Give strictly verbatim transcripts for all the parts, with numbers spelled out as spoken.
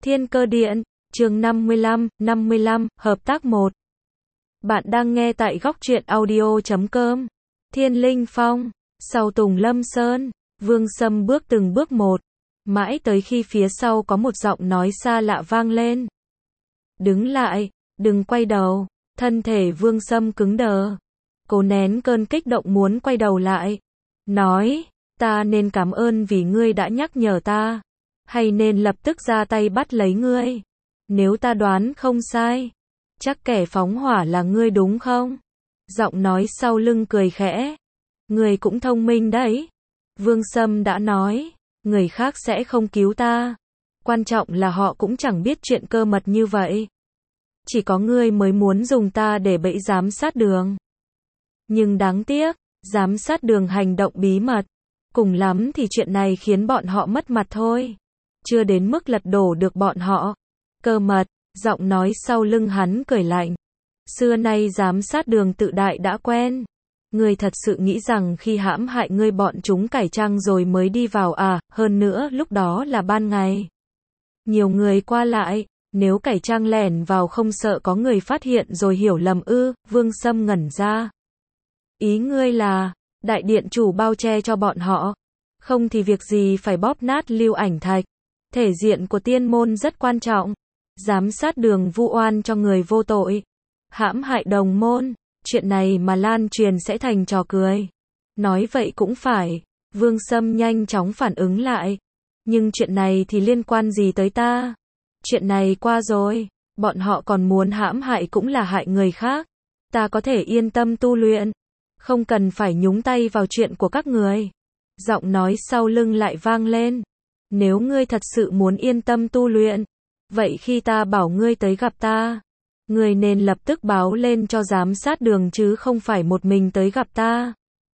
Thiên Cơ Điện, chương năm mươi lăm, năm mươi lăm, hợp tác một. Bạn đang nghe tại góc truyện audio chấm com. Thiên Linh Phong, sau Tùng Lâm Sơn, Vương Sâm bước từng bước một, mãi tới khi phía sau có một giọng nói xa lạ vang lên. Đứng lại, đừng quay đầu, thân thể Vương Sâm cứng đờ. Cố nén cơn kích động muốn quay đầu lại. Nói, ta nên cảm ơn vì ngươi đã nhắc nhở ta, hay nên lập tức ra tay bắt lấy ngươi? Nếu ta đoán không sai, chắc kẻ phóng hỏa là ngươi đúng không? Giọng nói sau lưng cười khẽ. Ngươi cũng thông minh đấy. Vương Sâm đã nói, người khác sẽ không cứu ta. Quan trọng là họ cũng chẳng biết chuyện cơ mật như vậy. Chỉ có ngươi mới muốn dùng ta để bẫy giám sát Đường. Nhưng đáng tiếc, giám sát Đường hành động bí mật. Cùng lắm thì chuyện này khiến bọn họ mất mặt thôi. Chưa đến mức lật đổ được bọn họ. Cơ mật, giọng nói sau lưng hắn cười lạnh. Xưa nay giám sát Đường tự đại đã quen. Ngươi thật sự nghĩ rằng khi hãm hại ngươi bọn chúng cải trang rồi mới đi vào à, hơn nữa lúc đó là ban ngày. Nhiều người qua lại, nếu cải trang lẻn vào không sợ có người phát hiện rồi hiểu lầm ư? Vương Sâm ngẩn ra. Ý ngươi là, đại điện chủ bao che cho bọn họ. Không thì việc gì phải bóp nát Lưu Ảnh Thạch. Thể diện của tiên môn rất quan trọng. Giám sát Đường vu oan cho người vô tội. Hãm hại đồng môn. Chuyện này mà lan truyền sẽ thành trò cười. Nói vậy cũng phải. Vương Sâm nhanh chóng phản ứng lại. Nhưng chuyện này thì liên quan gì tới ta? Chuyện này qua rồi. Bọn họ còn muốn hãm hại cũng là hại người khác. Ta có thể yên tâm tu luyện. Không cần phải nhúng tay vào chuyện của các người. Giọng nói sau lưng lại vang lên. Nếu ngươi thật sự muốn yên tâm tu luyện, vậy khi ta bảo ngươi tới gặp ta, ngươi nên lập tức báo lên cho giám sát Đường chứ không phải một mình tới gặp ta.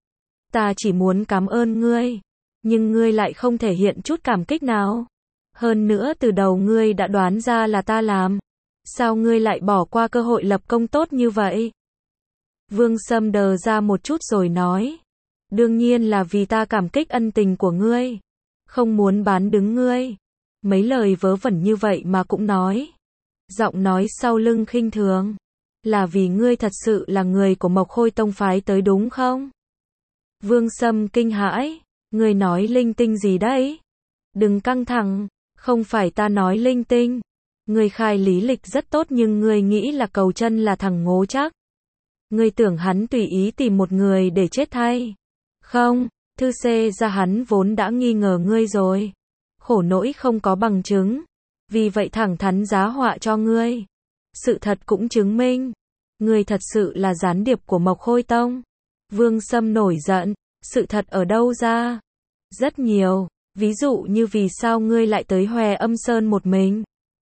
Ta chỉ muốn cảm ơn ngươi, nhưng ngươi lại không thể hiện chút cảm kích nào. Hơn nữa từ đầu ngươi đã đoán ra là ta làm. Sao ngươi lại bỏ qua cơ hội lập công tốt như vậy? Vương Sâm đờ ra một chút rồi nói. Đương nhiên là vì ta cảm kích ân tình của ngươi. Không muốn bán đứng ngươi. Mấy lời vớ vẩn như vậy mà cũng nói. Giọng nói sau lưng khinh thường. Là vì ngươi thật sự là người của Mộc Khôi Tông phái tới đúng không? Vương Sâm kinh hãi. Ngươi nói linh tinh gì đấy? Đừng căng thẳng. Không phải ta nói linh tinh. Ngươi khai lý lịch rất tốt nhưng ngươi nghĩ là Cầu Chân là thằng ngố chắc. Ngươi tưởng hắn tùy ý tìm một người để chết thay. Không, thư xê ra hắn vốn đã nghi ngờ ngươi rồi. Khổ nỗi không có bằng chứng. Vì vậy thẳng thắn giá họa cho ngươi. Sự thật cũng chứng minh. Ngươi thật sự là gián điệp của Mộc Khôi Tông. Vương Sâm nổi giận. Sự thật ở đâu ra? Rất nhiều. Ví dụ như vì sao ngươi lại tới Hòe Âm Sơn một mình?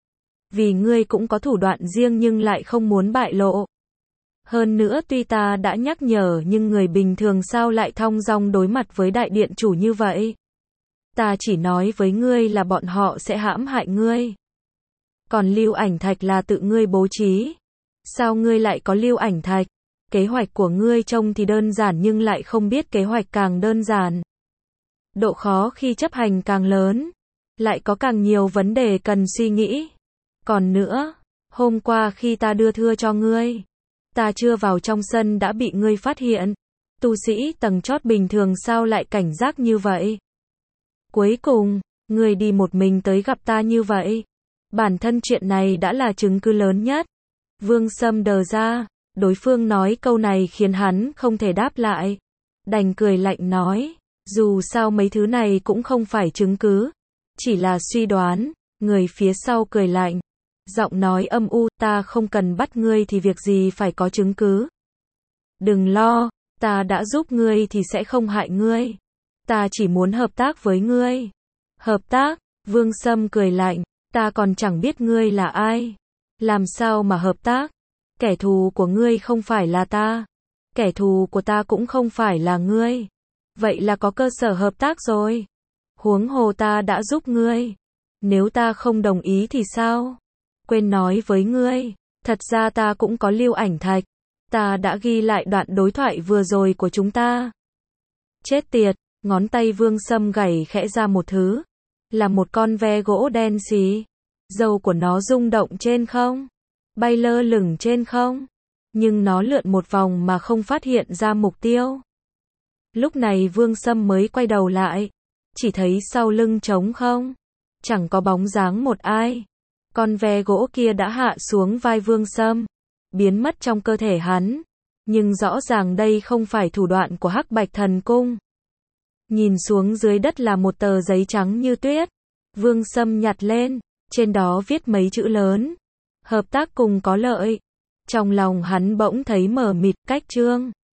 Vì ngươi cũng có thủ đoạn riêng nhưng lại không muốn bại lộ. Hơn nữa tuy ta đã nhắc nhở nhưng người bình thường sao lại thong dong đối mặt với đại điện chủ như vậy? Ta chỉ nói với ngươi là bọn họ sẽ hãm hại ngươi. Còn Lưu Ảnh Thạch là tự ngươi bố trí. Sao ngươi lại có Lưu Ảnh Thạch? Kế hoạch của ngươi trông thì đơn giản nhưng lại không biết kế hoạch càng đơn giản. Độ khó khi chấp hành càng lớn. Lại có càng nhiều vấn đề cần suy nghĩ. Còn nữa, hôm qua khi ta đưa thưa cho ngươi, ta chưa vào trong sân đã bị ngươi phát hiện. Tu sĩ tầng chót bình thường sao lại cảnh giác như vậy? Cuối cùng, ngươi đi một mình tới gặp ta như vậy. Bản thân chuyện này đã là chứng cứ lớn nhất. Vương Sâm đờ ra, đối phương nói câu này khiến hắn không thể đáp lại. Đành cười lạnh nói, dù sao mấy thứ này cũng không phải chứng cứ. Chỉ là suy đoán. Người phía sau cười lạnh. Giọng nói âm u, ta không cần bắt ngươi thì việc gì phải có chứng cứ. Đừng lo, ta đã giúp ngươi thì sẽ không hại ngươi. Ta chỉ muốn hợp tác với ngươi. Hợp tác? Vương Sâm cười lạnh, ta còn chẳng biết ngươi là ai. Làm sao mà hợp tác? Kẻ thù của ngươi không phải là ta. Kẻ thù của ta cũng không phải là ngươi. Vậy là có cơ sở hợp tác rồi. Huống hồ ta đã giúp ngươi. Nếu ta không đồng ý thì sao? Quên nói với ngươi, thật ra ta cũng có Lưu Ảnh Thạch. Ta đã ghi lại đoạn đối thoại vừa rồi của chúng ta. Chết tiệt, ngón tay Vương Sâm gảy khẽ ra một thứ. Là một con ve gỗ đen xì. Râu của nó rung động trên không, bay lơ lửng trên không, nhưng nó lượn một vòng mà không phát hiện ra mục tiêu. Lúc này Vương Sâm mới quay đầu lại, chỉ thấy sau lưng trống không, chẳng có bóng dáng một ai. Con ve gỗ kia đã hạ xuống vai Vương Sâm, biến mất trong cơ thể hắn, nhưng rõ ràng đây không phải thủ đoạn của Hắc Bạch Thần Cung. Nhìn xuống dưới đất là một tờ giấy trắng như tuyết, Vương Sâm nhặt lên, trên đó viết mấy chữ lớn: hợp tác cùng có lợi. Trong lòng hắn bỗng thấy mờ mịt, cách chương